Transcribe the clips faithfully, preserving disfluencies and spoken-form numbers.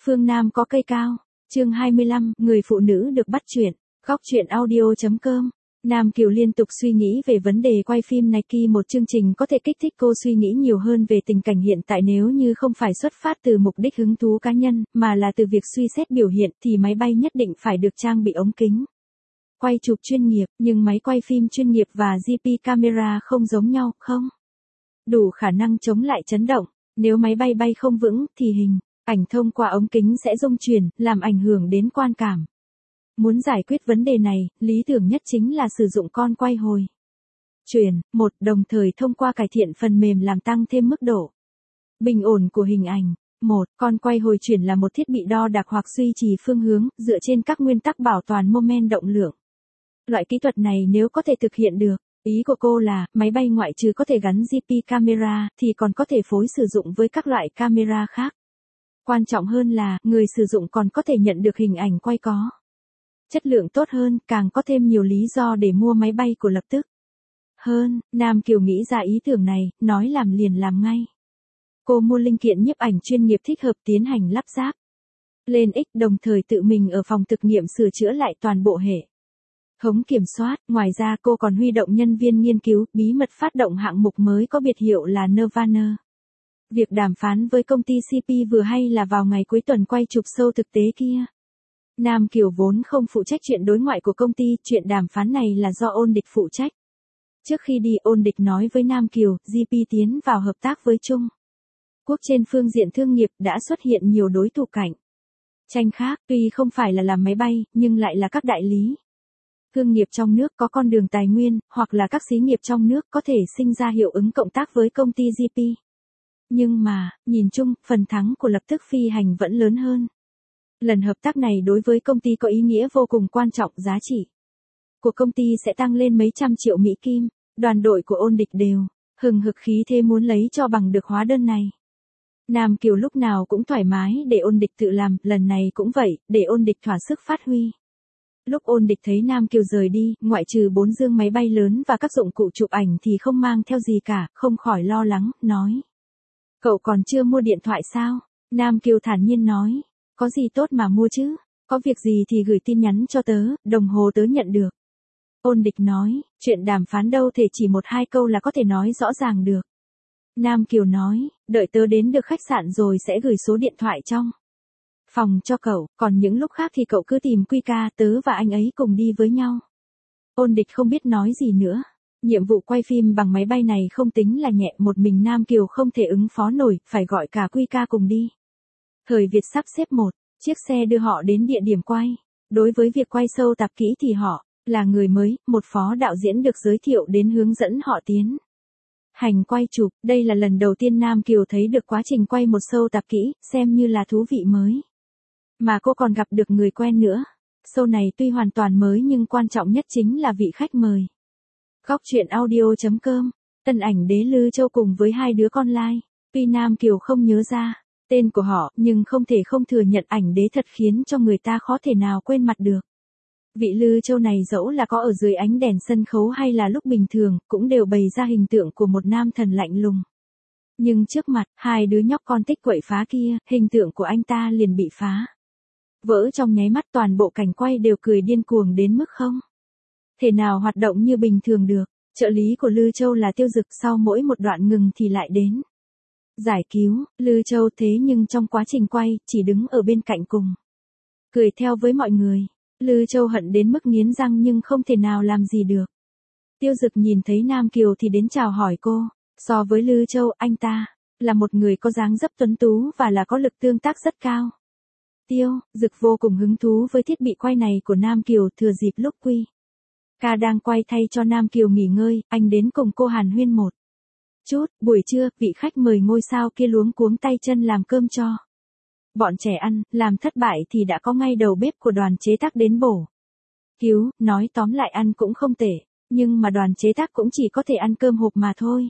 Phương Nam có cây cao. Chương hai mươi lăm, người phụ nữ được bắt chuyện. Góc truyện audio chấm com. Nam Kiều liên tục suy nghĩ về vấn đề quay phim Nike, một chương trình có thể kích thích cô suy nghĩ nhiều hơn về tình cảnh hiện tại. Nếu như không phải xuất phát từ mục đích hứng thú cá nhân, mà là từ việc suy xét biểu hiện, thì máy bay nhất định phải được trang bị ống kính quay chụp chuyên nghiệp, nhưng máy quay phim chuyên nghiệp và giê pê camera không giống nhau, không đủ khả năng chống lại chấn động. Nếu máy bay bay không vững, thì hình ảnh thông qua ống kính sẽ rung chuyển, làm ảnh hưởng đến quan cảm. Muốn giải quyết vấn đề này, lý tưởng nhất chính là sử dụng con quay hồi chuyển, một, đồng thời thông qua cải thiện phần mềm làm tăng thêm mức độ bình ổn của hình ảnh. Một, con quay hồi chuyển là một thiết bị đo đạc hoặc duy trì phương hướng, dựa trên các nguyên tắc bảo toàn moment động lượng. Loại kỹ thuật này nếu có thể thực hiện được, ý của cô là, máy bay ngoại trừ có thể gắn giê pê camera, thì còn có thể phối sử dụng với các loại camera khác. Quan trọng hơn là, người sử dụng còn có thể nhận được hình ảnh quay có chất lượng tốt hơn, càng có thêm nhiều lý do để mua máy bay của lập tức hơn. Nam Kiều nghĩ ra ý tưởng này, nói làm liền làm ngay. Cô mua linh kiện nhiếp ảnh chuyên nghiệp thích hợp, tiến hành lắp ráp lên X, đồng thời tự mình ở phòng thực nghiệm sửa chữa lại toàn bộ hệ thống kiểm soát. Ngoài ra cô còn huy động nhân viên nghiên cứu, bí mật phát động hạng mục mới có biệt hiệu là Nirvana. Việc đàm phán với công ty xê pê vừa hay là vào ngày cuối tuần quay chụp show thực tế kia. Nam Kiều vốn không phụ trách chuyện đối ngoại của công ty, chuyện đàm phán này là do Ôn Địch phụ trách. Trước khi đi, Ôn Địch nói với Nam Kiều, giê pê tiến vào hợp tác với Trung Quốc trên phương diện thương nghiệp, đã xuất hiện nhiều đối thủ cạnh tranh khác, tuy không phải là làm máy bay, nhưng lại là các đại lý thương nghiệp trong nước có con đường tài nguyên, hoặc là các xí nghiệp trong nước có thể sinh ra hiệu ứng cộng tác với công ty giê pê. Nhưng mà, nhìn chung, phần thắng của lập tức phi hành vẫn lớn hơn. Lần hợp tác này đối với công ty có ý nghĩa vô cùng quan trọng, giá trị của công ty sẽ tăng lên mấy trăm triệu Mỹ Kim. Đoàn đội của Ôn Địch đều hừng hực khí thế muốn lấy cho bằng được hóa đơn này. Nam Kiều lúc nào cũng thoải mái để Ôn Địch tự làm, lần này cũng vậy, để Ôn Địch thỏa sức phát huy. Lúc Ôn Địch thấy Nam Kiều rời đi, ngoại trừ bốn dương máy bay lớn và các dụng cụ chụp ảnh thì không mang theo gì cả, không khỏi lo lắng, nói. Cậu còn chưa mua điện thoại sao? Nam Kiều thản nhiên nói. Có gì tốt mà mua chứ? Có việc gì thì gửi tin nhắn cho tớ, đồng hồ tớ nhận được. Ôn Địch nói, chuyện đàm phán đâu thể chỉ một hai câu là có thể nói rõ ràng được. Nam Kiều nói, đợi tớ đến được khách sạn rồi sẽ gửi số điện thoại trong phòng cho cậu, còn những lúc khác thì cậu cứ tìm Quy ca, tớ và anh ấy cùng đi với nhau. Ôn Địch không biết nói gì nữa. Nhiệm vụ quay phim bằng máy bay này không tính là nhẹ, một mình Nam Kiều không thể ứng phó nổi, phải gọi cả Quy ca cùng đi. Thời Việt sắp xếp một chiếc xe đưa họ đến địa điểm quay. Đối với việc quay sâu tạp kỹ thì họ là người mới, một phó đạo diễn được giới thiệu đến hướng dẫn họ tiến hành quay chụp. Đây là lần đầu tiên Nam Kiều thấy được quá trình quay một show tạp kỹ, xem như là thú vị mới. Mà cô còn gặp được người quen nữa. Show này tuy hoàn toàn mới nhưng quan trọng nhất chính là vị khách mời. Góc truyện audio chấm com. Tân ảnh đế Lư Châu cùng với hai đứa con lai. Tuy Nam Kiều không nhớ ra tên của họ, nhưng không thể không thừa nhận ảnh đế thật khiến cho người ta khó thể nào quên mặt được. Vị Lư Châu này dẫu là có ở dưới ánh đèn sân khấu hay là lúc bình thường, cũng đều bày ra hình tượng của một nam thần lạnh lùng. Nhưng trước mặt, hai đứa nhóc con tích quậy phá kia, hình tượng của anh ta liền bị phá vỡ trong nháy mắt, toàn bộ cảnh quay đều cười điên cuồng đến mức không thể nào hoạt động như bình thường được. Trợ lý của Lư Châu là Tiêu Dực, sau mỗi một đoạn ngừng thì lại đến giải cứu Lư Châu, thế nhưng trong quá trình quay, chỉ đứng ở bên cạnh cùng cười theo với mọi người. Lư Châu hận đến mức nghiến răng nhưng không thể nào làm gì được. Tiêu Dực nhìn thấy Nam Kiều thì đến chào hỏi cô. So với Lư Châu, anh ta là một người có dáng dấp tuấn tú và là có lực tương tác rất cao. Tiêu Dực vô cùng hứng thú với thiết bị quay này của Nam Kiều. Thừa dịp lúc Quy ca đang quay thay cho Nam Kiều nghỉ ngơi, anh đến cùng cô hàn huyên một chút. Buổi trưa, vị khách mời ngôi sao kia luống cuống tay chân làm cơm cho bọn trẻ ăn, làm thất bại thì đã có ngay đầu bếp của đoàn chế tác đến bổ cứu. Nói tóm lại ăn cũng không tệ, nhưng mà đoàn chế tác cũng chỉ có thể ăn cơm hộp mà thôi.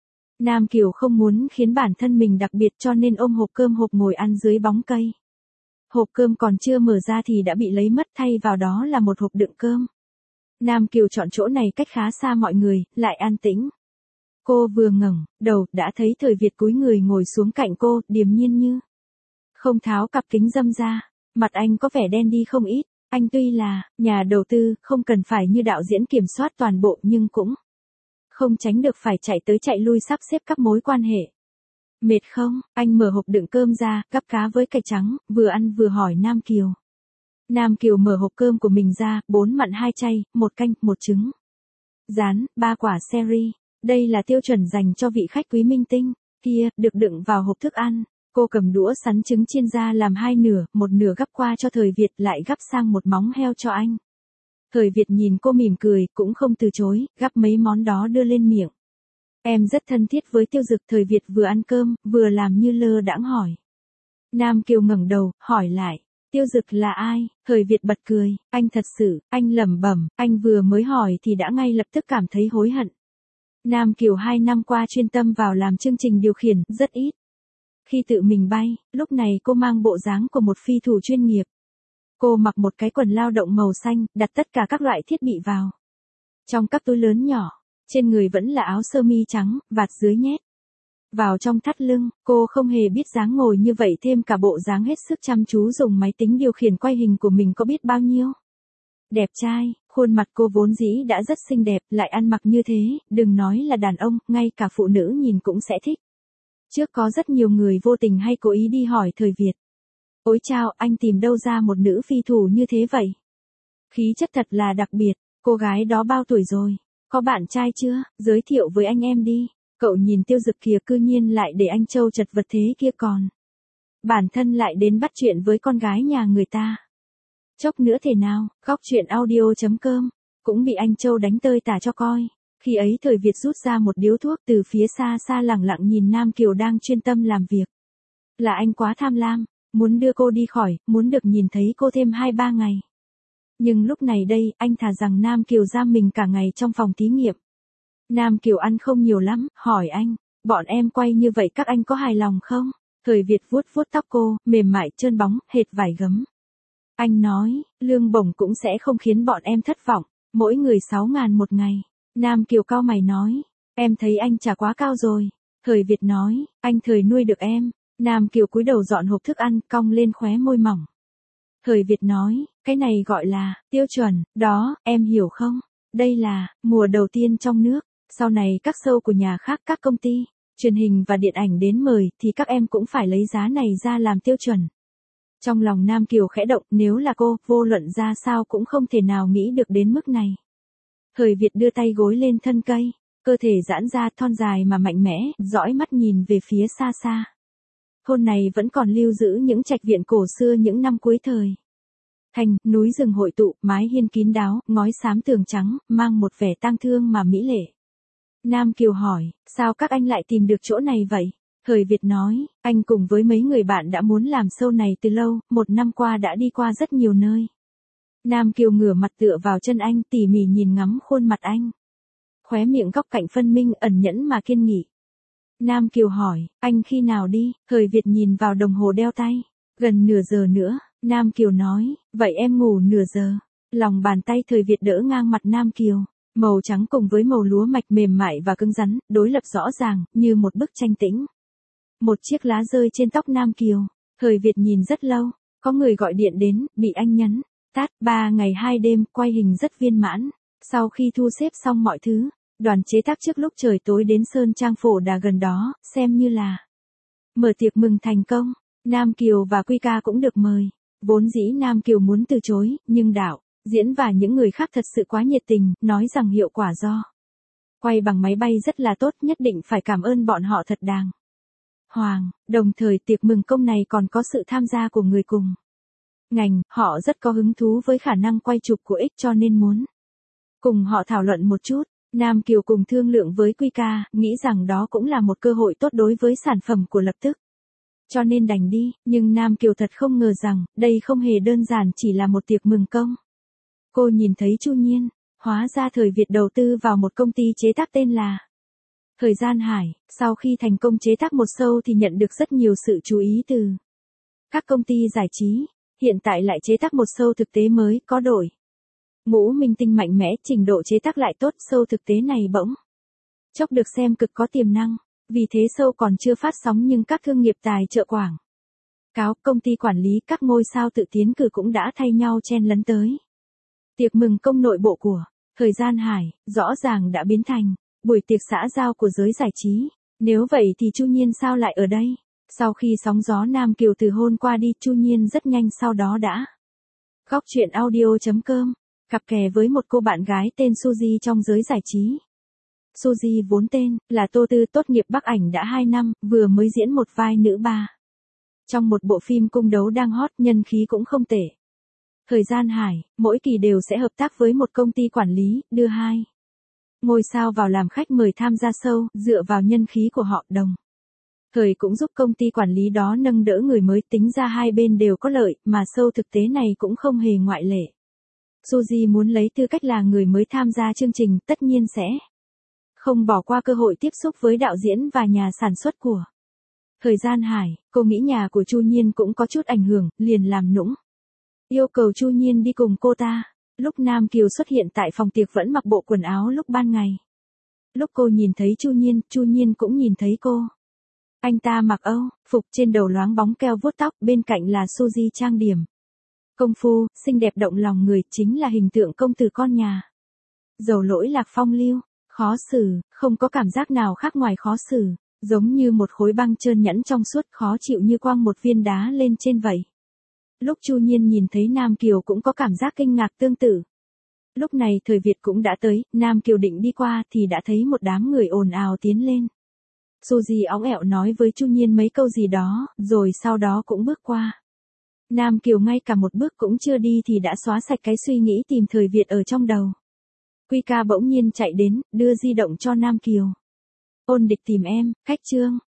Nam Kiều không muốn khiến bản thân mình đặc biệt cho nên ôm hộp cơm hộp ngồi ăn dưới bóng cây. Hộp cơm còn chưa mở ra thì đã bị lấy mất, thay vào đó là một hộp đựng cơm. Nam Kiều chọn chỗ này cách khá xa mọi người, lại an tĩnh. Cô vừa ngẩng đầu, đã thấy Thời Việt cúi người ngồi xuống cạnh cô, điềm nhiên như Không tháo cặp kính râm ra, mặt anh có vẻ đen đi không ít. Anh tuy là nhà đầu tư, không cần phải như đạo diễn kiểm soát toàn bộ nhưng cũng không tránh được phải chạy tới chạy lui sắp xếp các mối quan hệ. Mệt không? Anh mở hộp đựng cơm ra, gắp cá với cải trắng, vừa ăn vừa hỏi Nam Kiều. Nam Kiều mở hộp cơm của mình ra, bốn mặn hai chay, một canh, một trứng rán, ba quả seri. Đây là tiêu chuẩn dành cho vị khách quý minh tinh. Kia, được đựng vào hộp thức ăn. Cô cầm đũa sắn trứng chiên ra làm hai nửa, một nửa gắp qua cho Thời Việt lại gắp sang một móng heo cho anh. Thời Việt nhìn cô mỉm cười, cũng không từ chối, gắp mấy món đó đưa lên miệng. Em rất thân thiết với Tiêu Dực. Thời Việt vừa ăn cơm, vừa làm như lơ đãng hỏi. Nam Kiều ngẩng đầu, hỏi lại. Tiêu Dực là ai? Thời Việt bật cười, anh thật sự, anh lẩm bẩm, anh vừa mới hỏi thì đã ngay lập tức cảm thấy hối hận. Nam Kiều hai năm qua chuyên tâm vào làm chương trình điều khiển, rất ít. Khi tự mình bay, lúc này cô mang bộ dáng của một phi thủ chuyên nghiệp. Cô mặc một cái quần lao động màu xanh, đặt tất cả các loại thiết bị vào trong các túi lớn nhỏ, trên người vẫn là áo sơ mi trắng, vạt dưới nhét vào trong thắt lưng. Cô không hề biết dáng ngồi như vậy thêm cả bộ dáng hết sức chăm chú dùng máy tính điều khiển quay hình của mình có biết bao nhiêu. Đẹp trai, khuôn mặt cô vốn dĩ đã rất xinh đẹp, lại ăn mặc như thế, đừng nói là đàn ông, ngay cả phụ nữ nhìn cũng sẽ thích. Trước có rất nhiều người vô tình hay cố ý đi hỏi Thời Việt. Ôi chao, anh tìm đâu ra một nữ phi thủ như thế vậy? Khí chất thật là đặc biệt, cô gái đó bao tuổi rồi? Có bạn trai chưa? Giới thiệu với anh em đi. Cậu nhìn Tiêu Dực kìa, cư nhiên lại để anh Châu chật vật thế kia còn. Bản thân lại đến bắt chuyện với con gái nhà người ta. Chốc nữa thể nào, góc chuyện audio chấm com, cũng bị anh Châu đánh tơi tả cho coi. Khi ấy Thời Việt rút ra một điếu thuốc từ phía xa xa lẳng lặng nhìn Nam Kiều đang chuyên tâm làm việc. Là anh quá tham lam, muốn đưa cô đi khỏi, muốn được nhìn thấy cô thêm hai ba ngày. Nhưng lúc này đây, anh thà rằng Nam Kiều giam mình cả ngày trong phòng thí nghiệm. Nam Kiều ăn không nhiều lắm, hỏi anh, bọn em quay như vậy các anh có hài lòng không? Thời Việt vuốt vuốt tóc cô, mềm mại trơn bóng, hệt vải gấm. Anh nói, lương bổng cũng sẽ không khiến bọn em thất vọng, mỗi người sáu ngàn một ngày. Nam Kiều cau mày nói, em thấy anh trả quá cao rồi. Thời Việt nói, anh Thời nuôi được em. Nam Kiều cúi đầu dọn hộp thức ăn, cong lên khóe môi mỏng. Thời Việt nói, cái này gọi là tiêu chuẩn, đó, em hiểu không? Đây là mùa đầu tiên trong nước, sau này các show của nhà khác, các công ty truyền hình và điện ảnh đến mời thì các em cũng phải lấy giá này ra làm tiêu chuẩn. Trong lòng Nam Kiều khẽ động, nếu là cô, vô luận ra sao cũng không thể nào nghĩ được đến mức này. Thời Việt đưa tay gối lên thân cây, cơ thể giãn ra thon dài mà mạnh mẽ, dõi mắt nhìn về phía xa xa. Thôn này vẫn còn lưu giữ những trạch viện cổ xưa những năm cuối thời. Thành, núi rừng hội tụ, mái hiên kín đáo, ngói xám tường trắng, mang một vẻ tang thương mà mỹ lệ. Nam Kiều hỏi, sao các anh lại tìm được chỗ này vậy? Thời Việt nói, anh cùng với mấy người bạn đã muốn làm show này từ lâu, một năm qua đã đi qua rất nhiều nơi. Nam Kiều ngửa mặt tựa vào chân anh, tỉ mỉ nhìn ngắm khuôn mặt anh. Khóe miệng góc cạnh phân minh, ẩn nhẫn mà kiên nghị. Nam Kiều hỏi, anh khi nào đi? Thời Việt nhìn vào đồng hồ đeo tay. Gần nửa giờ nữa, Nam Kiều nói, vậy em ngủ nửa giờ. Lòng bàn tay Thời Việt đỡ ngang mặt Nam Kiều. Màu trắng cùng với màu lúa mạch mềm mại và cứng rắn, đối lập rõ ràng, như một bức tranh tĩnh. Một chiếc lá rơi trên tóc Nam Kiều. Thời Việt nhìn rất lâu, có người gọi điện đến, bị anh nhắn. Tát, ba ngày hai đêm, quay hình rất viên mãn. Sau khi thu xếp xong mọi thứ, đoàn chế tác trước lúc trời tối đến Sơn Trang Phổ Đà gần đó, xem như là mở tiệc mừng thành công. Nam Kiều và Quy Ca cũng được mời. Vốn dĩ Nam Kiều muốn từ chối, nhưng đạo diễn và những người khác thật sự quá nhiệt tình, nói rằng hiệu quả do quay bằng máy bay rất là tốt, nhất định phải cảm ơn bọn họ thật đàng hoàng. Đồng thời tiệc mừng công này còn có sự tham gia của người cùng ngành, họ rất có hứng thú với khả năng quay chụp của X cho nên muốn cùng họ thảo luận một chút. Nam Kiều cùng thương lượng với Quy Ca, nghĩ rằng đó cũng là một cơ hội tốt đối với sản phẩm của lập tức. Cho nên đành đi, nhưng Nam Kiều thật không ngờ rằng, đây không hề đơn giản chỉ là một tiệc mừng công. Cô nhìn thấy Chu Nhiên, hóa ra Thời Việt đầu tư vào một công ty chế tác tên là Thời Gian Hải, sau khi thành công chế tác một show thì nhận được rất nhiều sự chú ý từ các công ty giải trí, hiện tại lại chế tác một show thực tế mới, có đội ngũ minh tinh mạnh mẽ, trình độ chế tác lại tốt, show thực tế này bỗng chốc được xem cực có tiềm năng, vì thế show còn chưa phát sóng nhưng các thương nghiệp tài trợ quảng cáo, công ty quản lý, các ngôi sao tự tiến cử cũng đã thay nhau chen lấn tới. Tiệc mừng công nội bộ của Thời Gian Hải, rõ ràng đã biến thành buổi tiệc xã giao của giới giải trí. Nếu vậy thì Chu Nhiên sao lại ở đây? Sau khi sóng gió Nam Kiều từ hôn qua đi, Chu Nhiên rất nhanh sau đó đã Góc truyện audio chấm com, cặp kè với một cô bạn gái tên Suzy trong giới giải trí. Suzy vốn tên là Tô Tư, tốt nghiệp Bắc Ảnh đã hai năm, vừa mới diễn một vai nữ ba trong một bộ phim cung đấu đang hot, nhân khí cũng không tệ. Thời Gian Hải, mỗi kỳ đều sẽ hợp tác với một công ty quản lý, đưa hai ngôi sao vào làm khách mời tham gia show, dựa vào nhân khí của họ, đồng thời cũng giúp công ty quản lý đó nâng đỡ người mới, tính ra hai bên đều có lợi, mà show thực tế này cũng không hề ngoại lệ. Suzy muốn lấy tư cách là người mới tham gia chương trình, tất nhiên sẽ không bỏ qua cơ hội tiếp xúc với đạo diễn và nhà sản xuất của Thời Gian Hải. Cô nghĩ nhà của Chu Nhiên cũng có chút ảnh hưởng, liền làm nũng yêu cầu Chu Nhiên đi cùng cô ta. Lúc Nam Kiều xuất hiện tại phòng tiệc vẫn mặc bộ quần áo lúc ban ngày. Lúc cô nhìn thấy Chu Nhiên, Chu Nhiên cũng nhìn thấy cô. Anh ta mặc âu phục, trên đầu loáng bóng keo vuốt tóc, bên cạnh là Suzy trang điểm công phu, xinh đẹp động lòng người, chính là hình tượng công tử con nhà. Giàu lỗi lạc phong lưu, khó xử, không có cảm giác nào khác ngoài khó xử, giống như một khối băng trơn nhẵn trong suốt, khó chịu như quăng một viên đá lên trên vậy. Lúc Chu Nhiên nhìn thấy Nam Kiều cũng có cảm giác kinh ngạc tương tự. Lúc này Thời Việt cũng đã tới, Nam Kiều định đi qua thì đã thấy một đám người ồn ào tiến lên. Suzy óng ẹo nói với Chu Nhiên mấy câu gì đó, rồi sau đó cũng bước qua. Nam Kiều ngay cả một bước cũng chưa đi thì đã xóa sạch cái suy nghĩ tìm Thời Việt ở trong đầu. Quy ca bỗng nhiên chạy đến, đưa di động cho Nam Kiều. Ôn Địch tìm em, khách trương.